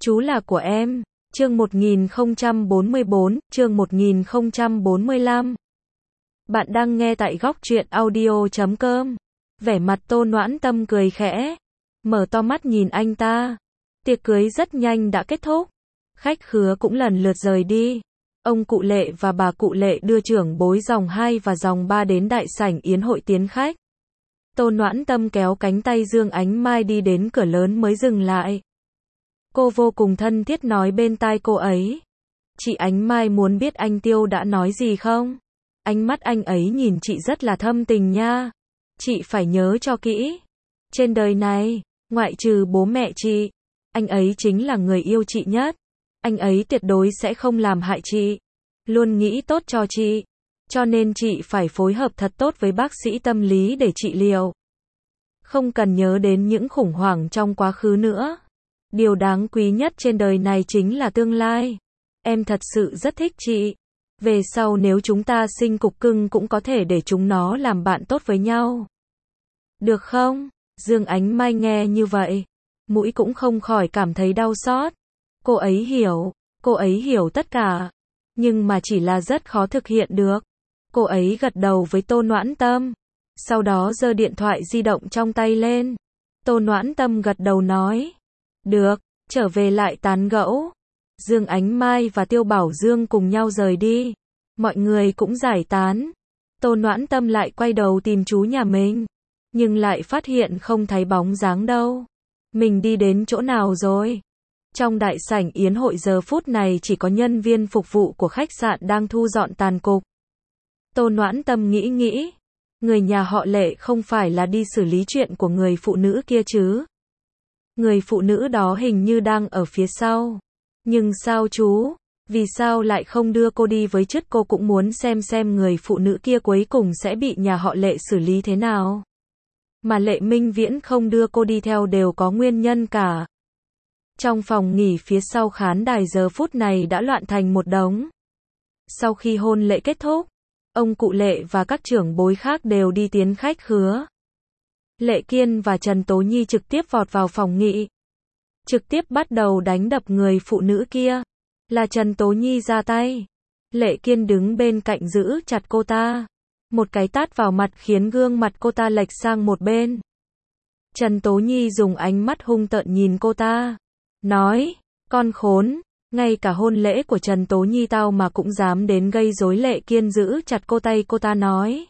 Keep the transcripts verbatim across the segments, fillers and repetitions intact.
Chú là của em. Chương một nghìn không trăm bốn mươi bốn, chương một nghìn không trăm bốn mươi lăm. Bạn đang nghe tại góc truyện audio chấm com. Vẻ mặt Tô Noãn Tâm cười khẽ, mở to mắt nhìn anh ta. Tiệc cưới rất nhanh đã kết thúc. Khách khứa cũng lần lượt rời đi. Ông cụ Lệ và bà cụ Lệ đưa trưởng bối dòng hai và dòng ba đến đại sảnh yến hội tiến khách. Tô Noãn Tâm kéo cánh tay Dương Ánh Mai đi đến cửa lớn mới dừng lại. Cô vô cùng thân thiết nói bên tai cô ấy. Chị Ánh Mai muốn biết anh Tiêu đã nói gì không? Ánh mắt anh ấy nhìn chị rất là thâm tình nha. Chị phải nhớ cho kỹ. Trên đời này, ngoại trừ bố mẹ chị, anh ấy chính là người yêu chị nhất. Anh ấy tuyệt đối sẽ không làm hại chị. Luôn nghĩ tốt cho chị. Cho nên chị phải phối hợp thật tốt với bác sĩ tâm lý để trị liệu. Không cần nhớ đến những khủng hoảng trong quá khứ nữa. Điều đáng quý nhất trên đời này chính là tương lai. Em thật sự rất thích chị. Về sau nếu chúng ta sinh cục cưng cũng có thể để chúng nó làm bạn tốt với nhau. Được không? Dương Ánh Mai nghe như vậy, mũi cũng không khỏi cảm thấy đau xót. Cô ấy hiểu, cô ấy hiểu tất cả, nhưng mà chỉ là rất khó thực hiện được. Cô ấy gật đầu với Tô Noãn Tâm, sau đó giơ điện thoại di động trong tay lên. Tô Noãn Tâm gật đầu nói, được, trở về lại tán gẫu. Dương Ánh Mai và Tiêu Bảo Dương cùng nhau rời đi. Mọi người cũng giải tán. Tô Noãn Tâm lại quay đầu tìm chú nhà mình, nhưng lại phát hiện không thấy bóng dáng đâu. Mình đi đến chỗ nào rồi? Trong đại sảnh yến hội giờ phút này chỉ có nhân viên phục vụ của khách sạn đang thu dọn tàn cục. Tô Noãn Tâm nghĩ nghĩ, người nhà họ Lệ không phải là đi xử lý chuyện của người phụ nữ kia chứ? Người phụ nữ đó hình như đang ở phía sau. Nhưng sao chú? Vì sao lại không đưa cô đi với chất? Cô cũng muốn xem xem người phụ nữ kia cuối cùng sẽ bị nhà họ Lệ xử lý thế nào. Mà Lệ Minh Viễn không đưa cô đi theo đều có nguyên nhân cả. Trong phòng nghỉ phía sau khán đài giờ phút này đã loạn thành một đống. Sau khi hôn lễ kết thúc, ông cụ Lệ và các trưởng bối khác đều đi tiến khách khứa. Lệ Kiên và Trần Tố Nhi trực tiếp vọt vào phòng nghị. Trực tiếp bắt đầu đánh đập người phụ nữ kia. Là Trần Tố Nhi ra tay. Lệ Kiên đứng bên cạnh giữ chặt cô ta. Một cái tát vào mặt khiến gương mặt cô ta lệch sang một bên. Trần Tố Nhi dùng ánh mắt hung tợn nhìn cô ta. Nói, con khốn, ngay cả hôn lễ của Trần Tố Nhi tao mà cũng dám đến gây rối. Lệ Kiên giữ chặt cô tay cô ta nói.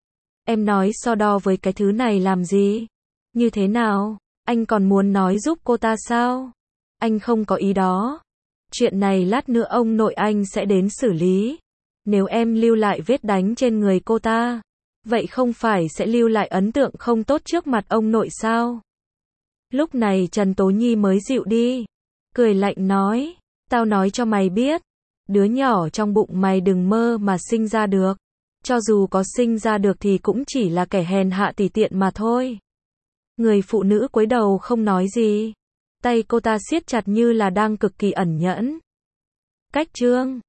Em nói so đo với cái thứ này làm gì? Như thế nào? Anh còn muốn nói giúp cô ta sao? Anh không có ý đó. Chuyện này lát nữa ông nội anh sẽ đến xử lý. Nếu em lưu lại vết đánh trên người cô ta, vậy không phải sẽ lưu lại ấn tượng không tốt trước mặt ông nội sao? Lúc này Trần Tố Nhi mới dịu đi. Cười lạnh nói, tao nói cho mày biết, đứa nhỏ trong bụng mày đừng mơ mà sinh ra được. Cho dù có sinh ra được thì cũng chỉ là kẻ hèn hạ tùy tiện mà thôi. Người phụ nữ cúi đầu không nói gì. Tay cô ta siết chặt như là đang cực kỳ ẩn nhẫn. Cách chương